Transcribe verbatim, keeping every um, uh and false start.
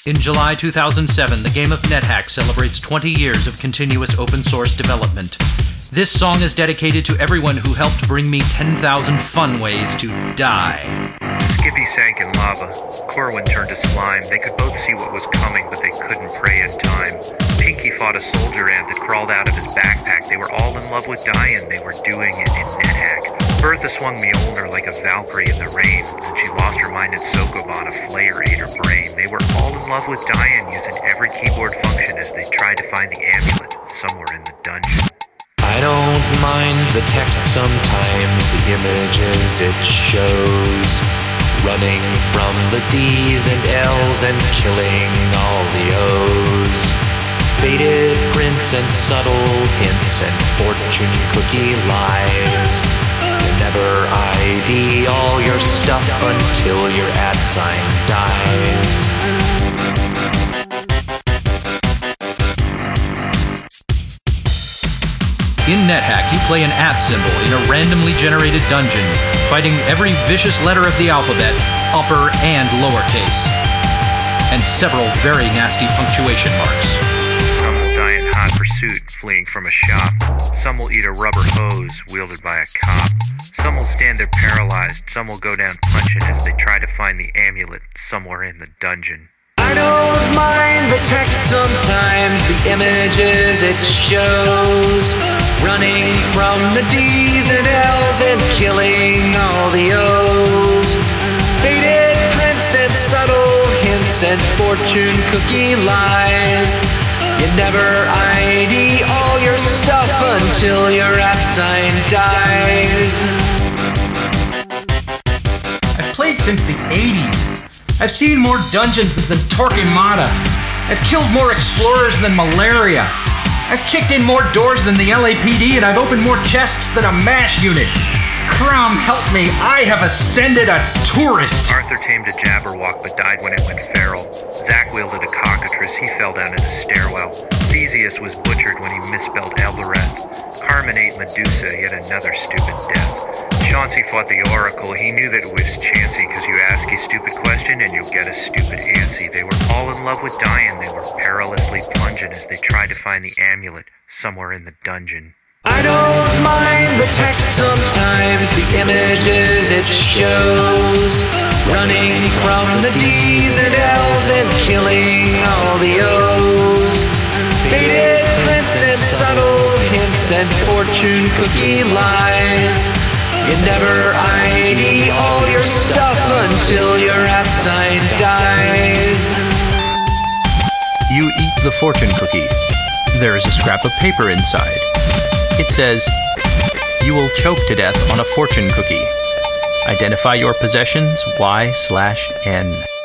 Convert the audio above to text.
In July two thousand seven, the game of NetHack celebrates twenty years of continuous open source development. This song is dedicated to everyone who helped bring me ten thousand fun ways to die. Skippy sank in lava. Corwin turned to slime. They could both see what was coming, but they couldn't pray in time. Pinky fought a soldier ant that crawled out of his backpack. They were all in love with dying. They were doing it in NetHack. Bertha swung Mjolnir like a Valkyrie in the rain, and she lost her mind in Sokoban. A flare ate her brain. They were all in love with dying, using every keyboard function as they tried to find the amulet somewhere in the dungeon. I don't mind the text sometimes, the images it shows, running from the D's and L's and killing all the O's. Faded prints and subtle hints and fortune cookie lies. You never I D all your stuff until your at sign dies. In NetHack, you play an at symbol in a randomly generated dungeon, fighting every vicious letter of the alphabet, upper and lowercase, and several very nasty punctuation marks. Some will die in hot pursuit, fleeing from a shop. Some will eat a rubber hose wielded by a cop. Some will stand there paralyzed. Some will go down punching as they try to find the amulet somewhere in the dungeon. I don't mind the text sometimes, the images it shows, running from the D's and L's and killing all the O's. Faded prints and subtle hints and fortune cookie lies. You never I D all your stuff until your at sign dies. I've played since the eighties. I've seen more dungeons than Torquemada. I've killed more explorers than malaria. I've kicked in more doors than the L A P D, and I've opened more chests than a MASH unit. Crom, help me, I have ascended a tourist. Arthur tamed a Jabberwock but died when it went feral. Zack wielded a cockatrice, he fell down in a stairwell. Theseus was butchered when he misspelled Elbereth. Carmen ate Medusa, yet another stupid death. Chauncey fought the Oracle, he knew that it was chancy, cause you ask a stupid question and you'll get a stupid answer. They were all in love with dying, they were perilously plunging as they tried to find the amulet somewhere in the dungeon. I don't mind the text sometimes, the images it shows, running from the D's and L's and killing all the O's. Faded prints and subtle hints and fortune cookie lies. You never I D all your stuff until your at sign dies. You eat the fortune cookie. There is a scrap of paper inside. It says, "You will choke to death on a fortune cookie. Identify your possessions, Y slash N."